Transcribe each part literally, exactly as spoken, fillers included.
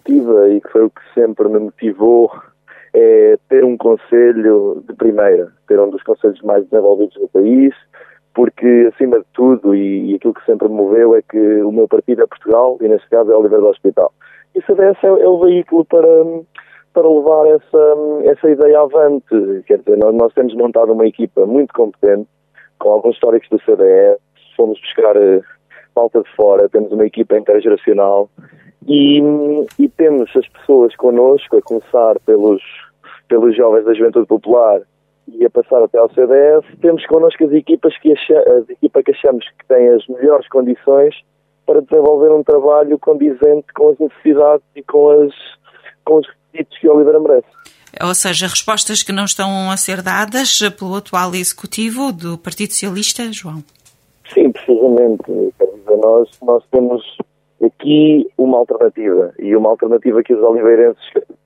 motiva e que foi o que sempre me motivou é ter um conselho de primeira, ter um dos conselhos mais desenvolvidos no país, porque, acima de tudo, e, e aquilo que sempre me moveu é que o meu partido é Portugal e, neste caso, é Oliveira do Hospital. E o C D S é, é o veículo para, para levar essa, essa ideia avante. Quer dizer, nós, nós temos montado uma equipa muito competente, com alguns históricos do C D S, fomos buscar uh, malta de fora, temos uma equipa intergeracional e, e temos as pessoas connosco, a começar pelos, pelos jovens da Juventude Popular e a passar até ao C D S, temos connosco as equipas que, acha, as equipas que achamos que têm as melhores condições para desenvolver um trabalho condizente com as necessidades e com, as, com os requisitos que a Oliveira merece. Ou seja, respostas que não estão a ser dadas pelo atual Executivo do Partido Socialista, João? Sim, precisamente. Quer dizer, nós, nós temos aqui uma alternativa, e uma alternativa que os oliveirenses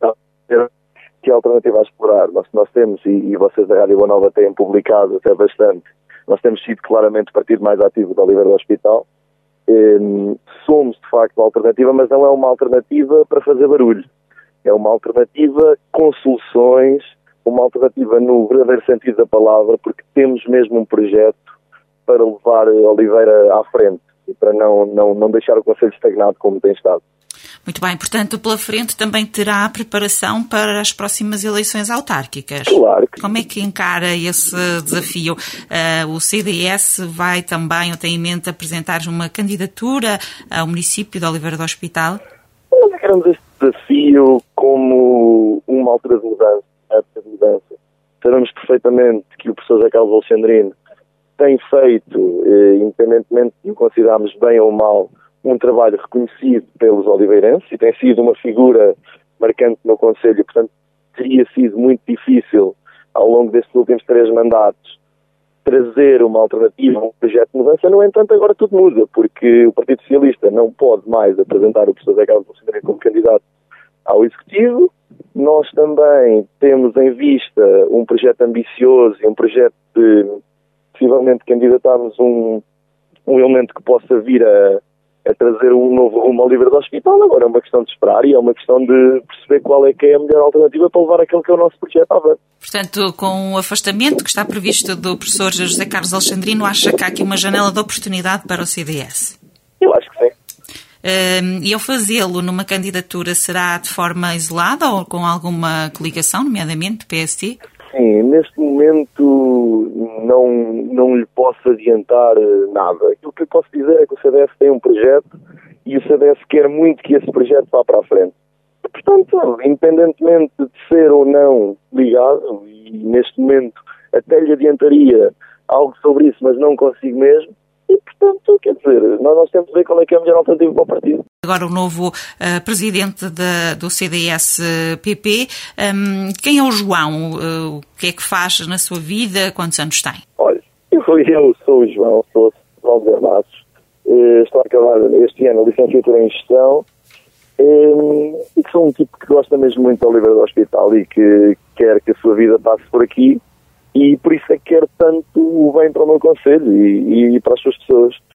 que é a alternativa a explorar. Nós, nós temos, e, e vocês da Rádio Boa Nova têm publicado até bastante, nós temos sido claramente o partido mais ativo da Oliveira do Hospital. Um, somos, de facto, uma alternativa, mas não é uma alternativa para fazer barulho. É uma alternativa com soluções, uma alternativa no verdadeiro sentido da palavra, porque temos mesmo um projeto para levar a Oliveira à frente e para não, não, não deixar o Conselho estagnado como tem estado. Muito bem, portanto, pela frente também terá preparação para as próximas eleições autárquicas. Claro que... Como é que encara esse desafio? Uh, o C D S vai também, ou tem em mente, apresentar uma candidatura ao município de Oliveira do Hospital? Nós encaramos este desafio como uma altura de mudança, época de mudança. Sabemos perfeitamente que o professor José Carlos Alexandrino tem feito, eh, independentemente de o considerarmos bem ou mal, um trabalho reconhecido pelos oliveirenses e tem sido uma figura marcante no Conselho, e, portanto, teria sido muito difícil, ao longo destes últimos três mandatos, trazer uma alternativa, um projeto de mudança. No entanto, agora tudo muda, porque o Partido Socialista não pode mais apresentar o professor José Carlos Alexandrino como candidato ao Executivo. Nós também temos em vista um projeto ambicioso e um projeto de, possivelmente, candidatarmos um, um elemento que possa vir a a trazer um novo rumo ao Oliveira do Hospital. Agora é uma questão de esperar e é uma questão de perceber qual é que é a melhor alternativa para levar aquele que é o nosso projeto à frente. Portanto, com o afastamento que está previsto do professor José Carlos Alexandrino, acha que há aqui uma janela de oportunidade para o C D S? Eu acho que sim. Um, e ao fazê-lo numa candidatura, será de forma isolada ou com alguma coligação, nomeadamente do P S T? Sim, neste momento não, não lhe posso adiantar nada. Aquilo que lhe posso dizer é que o C D S tem um projeto e o C D S quer muito que esse projeto vá para a frente. Portanto, independentemente de ser ou não ligado, e neste momento até lhe adiantaria algo sobre isso, mas não consigo mesmo, e portanto, quer dizer, nós, nós temos de ver qual é que é a melhor alternativa para o partido. Agora o novo uh, presidente de, do C D S-P P, um, quem é o João? Uh, o que é que faz na sua vida? Quantos anos tem? Olha, eu, eu sou o João, sou João de Armados, uh, estou a acabar este ano a licenciatura em Gestão, um, e que sou um tipo que gosta mesmo muito da Oliveira do Hospital e que quer que a sua vida passe por aqui, e por isso é que quero tanto o bem para o meu conselho e, e para as suas pessoas.